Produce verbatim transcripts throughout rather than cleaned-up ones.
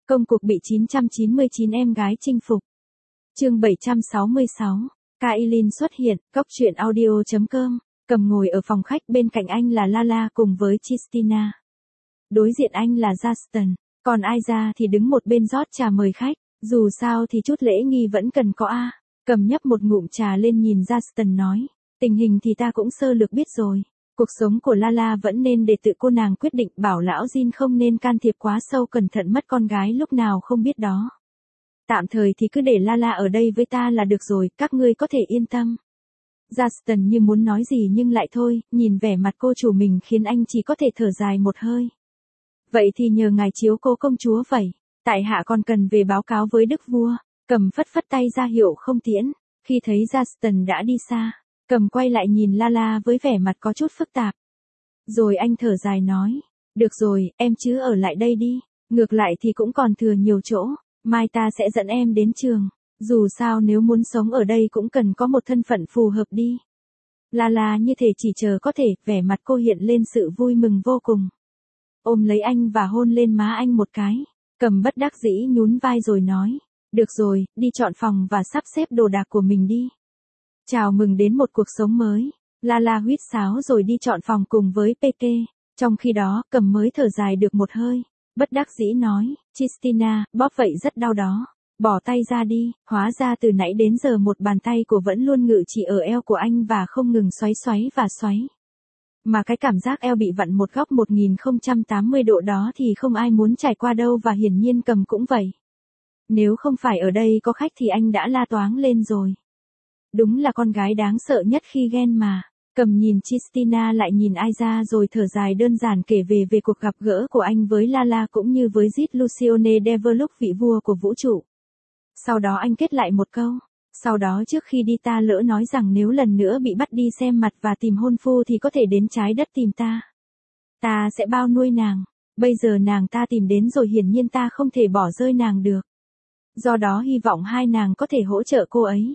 Công cuộc bị chín trăm chín mươi chín em gái chinh phục. Chương bảy trăm sáu mươi sáu. Kailin xuất hiện, Cốc truyện audio chấm com. Cầm ngồi ở phòng khách, bên cạnh anh là Lala cùng với Christina. Đối diện anh là Justin, còn Aiza thì đứng một bên rót trà mời khách, dù sao thì chút lễ nghi vẫn cần có a. Cầm nhấp một ngụm trà lên nhìn Justin nói, tình hình thì ta cũng sơ lược biết rồi. Cuộc sống của Lala vẫn nên để tự cô nàng quyết định, bảo lão Jin không nên can thiệp quá sâu, cẩn thận mất con gái lúc nào không biết đó. Tạm thời thì cứ để Lala ở đây với ta là được rồi, các ngươi có thể yên tâm. Justin như muốn nói gì nhưng lại thôi, nhìn vẻ mặt cô chủ mình khiến anh chỉ có thể thở dài một hơi. Vậy thì nhờ ngài chiếu cố công chúa vậy, tại hạ còn cần về báo cáo với đức vua. Cầm phất phất tay ra hiệu không tiễn, khi thấy Justin đã đi xa, Cầm quay lại nhìn Lala với vẻ mặt có chút phức tạp. Rồi anh thở dài nói, được rồi, em chứ ở lại đây đi, ngược lại thì cũng còn thừa nhiều chỗ, mai ta sẽ dẫn em đến trường, dù sao nếu muốn sống ở đây cũng cần có một thân phận phù hợp đi. Lala như thể chỉ chờ có thể, vẻ mặt cô hiện lên sự vui mừng vô cùng. Ôm lấy anh và hôn lên má anh một cái, Cầm bất đắc dĩ nhún vai rồi nói, được rồi, đi chọn phòng và sắp xếp đồ đạc của mình đi. Chào mừng đến một cuộc sống mới. Lala huýt sáo rồi đi chọn phòng cùng với Peke. Trong khi đó, Cầm mới thở dài được một hơi. Bất đắc dĩ nói, Christina, bóp vậy rất đau đó. Bỏ tay ra đi, hóa ra từ nãy đến giờ một bàn tay của vẫn luôn ngự trị ở eo của anh và không ngừng xoáy xoáy và xoáy. Mà cái cảm giác eo bị vặn một góc một nghìn không trăm tám mươi độ đó thì không ai muốn trải qua đâu, và hiển nhiên Cầm cũng vậy. Nếu không phải ở đây có khách thì anh đã la toáng lên rồi. Đúng là con gái đáng sợ nhất khi ghen mà. Cầm nhìn Christina lại nhìn Aiza rồi thở dài đơn giản kể về về cuộc gặp gỡ của anh với Lala cũng như với Zit Lucione Develope, vị vua của vũ trụ. Sau đó anh kết lại một câu. Sau đó trước khi đi ta lỡ nói rằng nếu lần nữa bị bắt đi xem mặt và tìm hôn phu thì có thể đến trái đất tìm ta. Ta sẽ bao nuôi nàng. Bây giờ nàng ta tìm đến rồi, hiển nhiên ta không thể bỏ rơi nàng được. Do đó hy vọng hai nàng có thể hỗ trợ cô ấy.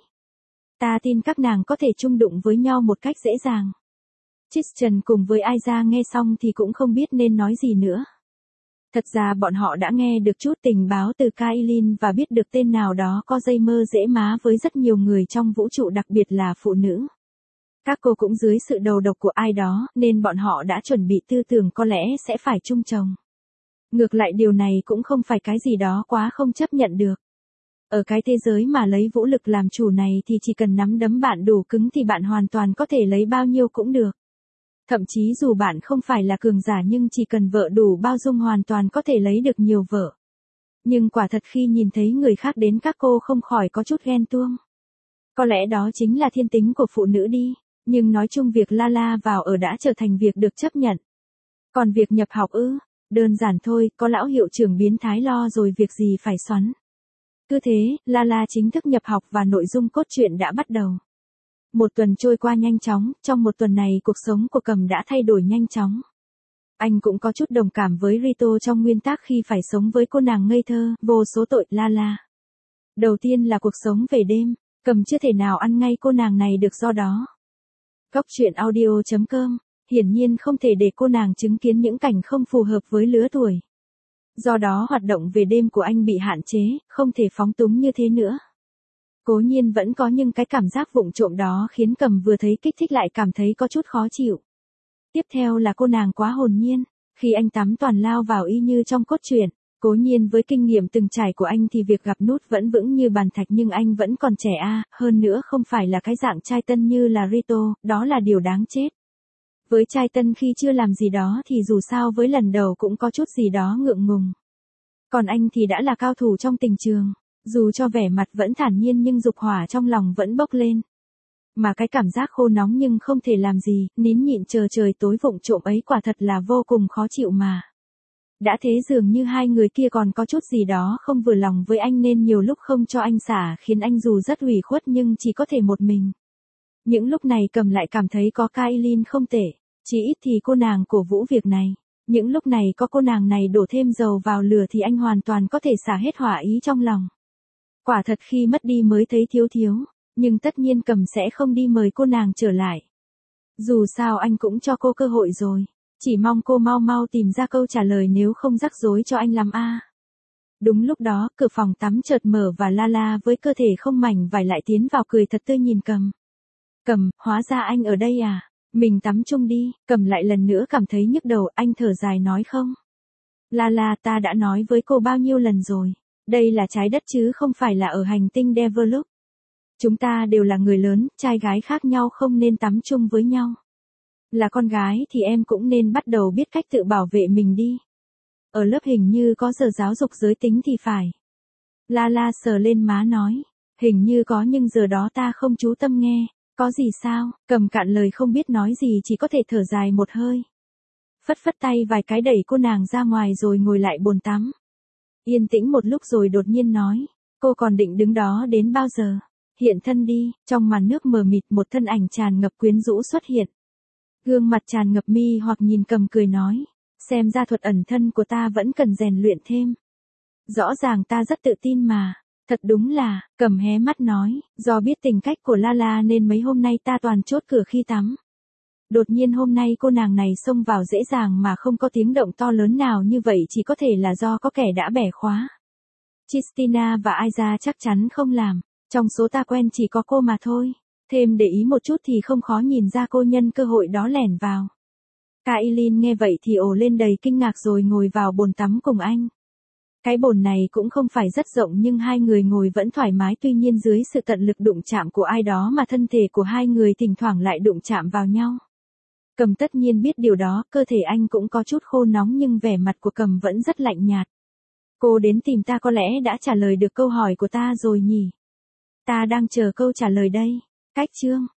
Ta tin các nàng có thể chung đụng với nhau một cách dễ dàng. Tristan cùng với Aiza nghe xong thì cũng không biết nên nói gì nữa. Thật ra bọn họ đã nghe được chút tình báo từ Kailin và biết được tên nào đó có dây mơ dễ má với rất nhiều người trong vũ trụ, đặc biệt là phụ nữ. Các cô cũng dưới sự đầu độc của ai đó, nên bọn họ đã chuẩn bị tư tưởng có lẽ sẽ phải chung chồng. Ngược lại điều này cũng không phải cái gì đó quá không chấp nhận được. Ở cái thế giới mà lấy vũ lực làm chủ này thì chỉ cần nắm đấm bạn đủ cứng thì bạn hoàn toàn có thể lấy bao nhiêu cũng được. Thậm chí dù bạn không phải là cường giả nhưng chỉ cần vợ đủ bao dung hoàn toàn có thể lấy được nhiều vợ. Nhưng quả thật khi nhìn thấy người khác đến các cô không khỏi có chút ghen tuông. Có lẽ đó chính là thiên tính của phụ nữ đi, nhưng nói chung việc Lala vào ở đã trở thành việc được chấp nhận. Còn việc nhập học ư, đơn giản thôi, có lão hiệu trưởng biến thái lo rồi việc gì phải xoắn. Cứ thế, Lala chính thức nhập học và nội dung cốt truyện đã bắt đầu. Một tuần trôi qua nhanh chóng, trong một tuần này cuộc sống của Cầm đã thay đổi nhanh chóng. Anh cũng có chút đồng cảm với Rito trong nguyên tắc khi phải sống với cô nàng ngây thơ, vô số tội Lala. Đầu tiên là cuộc sống về đêm, Cầm chưa thể nào ăn ngay cô nàng này được, do đó. Cốc truyện audio chấm com, hiển nhiên không thể để cô nàng chứng kiến những cảnh không phù hợp với lứa tuổi. Do đó hoạt động về đêm của anh bị hạn chế, không thể phóng túng như thế nữa. Cố nhiên vẫn có nhưng cái cảm giác vụng trộm đó khiến Cầm vừa thấy kích thích lại cảm thấy có chút khó chịu. Tiếp theo là cô nàng quá hồn nhiên, khi anh tắm toàn lao vào y như trong cốt truyện. Cố nhiên với kinh nghiệm từng trải của anh thì việc gặp nút vẫn vững như bàn thạch, nhưng anh vẫn còn trẻ a, hơn nữa không phải là cái dạng trai tân như là Rito, đó là điều đáng chết. Với trai tân khi chưa làm gì đó thì dù sao với lần đầu cũng có chút gì đó ngượng ngùng. Còn anh thì đã là cao thủ trong tình trường, dù cho vẻ mặt vẫn thản nhiên nhưng dục hỏa trong lòng vẫn bốc lên. Mà cái cảm giác khô nóng nhưng không thể làm gì, nín nhịn chờ trời tối vụng trộm ấy quả thật là vô cùng khó chịu mà. Đã thế dường như hai người kia còn có chút gì đó không vừa lòng với anh nên nhiều lúc không cho anh xả, khiến anh dù rất ủy khuất nhưng chỉ có thể một mình. Những lúc này Cầm lại cảm thấy có Kailin không tệ, chỉ ít thì cô nàng cổ vũ việc này. Những lúc này có cô nàng này đổ thêm dầu vào lửa thì anh hoàn toàn có thể xả hết hỏa ý trong lòng. Quả thật khi mất đi mới thấy thiếu thiếu, nhưng tất nhiên Cầm sẽ không đi mời cô nàng trở lại. Dù sao anh cũng cho cô cơ hội rồi, chỉ mong cô mau mau tìm ra câu trả lời nếu không rắc rối cho anh lắm a. Đúng lúc đó, cửa phòng tắm chợt mở và Lala với cơ thể không mảnh vải lại tiến vào cười thật tươi nhìn Cầm. Cầm, hóa ra anh ở đây à? Mình tắm chung đi. Cầm lại lần nữa cảm thấy nhức đầu, anh thở dài nói không. Lala, ta đã nói với cô bao nhiêu lần rồi. Đây là trái đất chứ không phải là ở hành tinh Deverloop. Chúng ta đều là người lớn, trai gái khác nhau không nên tắm chung với nhau. Là con gái thì em cũng nên bắt đầu biết cách tự bảo vệ mình đi. Ở lớp hình như có giờ giáo dục giới tính thì phải. Lala sờ lên má nói. Hình như có nhưng giờ đó ta không chú tâm nghe. Có gì sao? Cầm cạn lời không biết nói gì chỉ có thể thở dài một hơi. Phất phất tay vài cái đẩy cô nàng ra ngoài rồi ngồi lại bồn tắm. Yên tĩnh một lúc rồi đột nhiên nói. Cô còn định đứng đó đến bao giờ? Hiện thân đi. Trong màn nước mờ mịt một thân ảnh tràn ngập quyến rũ xuất hiện. Gương mặt tràn ngập mi hoặc nhìn Cầm cười nói. Xem ra thuật ẩn thân của ta vẫn cần rèn luyện thêm. Rõ ràng ta rất tự tin mà. Thật đúng là, Cầm hé mắt nói, do biết tình cách của Lala nên mấy hôm nay ta toàn chốt cửa khi tắm. Đột nhiên hôm nay cô nàng này xông vào dễ dàng mà không có tiếng động to lớn nào như vậy chỉ có thể là do có kẻ đã bẻ khóa. Christina và Aiza chắc chắn không làm, trong số ta quen chỉ có cô mà thôi. Thêm để ý một chút thì không khó nhìn ra cô nhân cơ hội đó lẻn vào. Kailin nghe vậy thì ồ lên đầy kinh ngạc rồi ngồi vào bồn tắm cùng anh. Cái bồn này cũng không phải rất rộng nhưng hai người ngồi vẫn thoải mái tuy nhiên dưới sự tận lực đụng chạm của ai đó mà thân thể của hai người thỉnh thoảng lại đụng chạm vào nhau. Cầm tất nhiên biết điều đó, cơ thể anh cũng có chút khô nóng nhưng vẻ mặt của Cầm vẫn rất lạnh nhạt. Cô đến tìm ta có lẽ đã trả lời được câu hỏi của ta rồi nhỉ? Ta đang chờ câu trả lời đây. Cách chương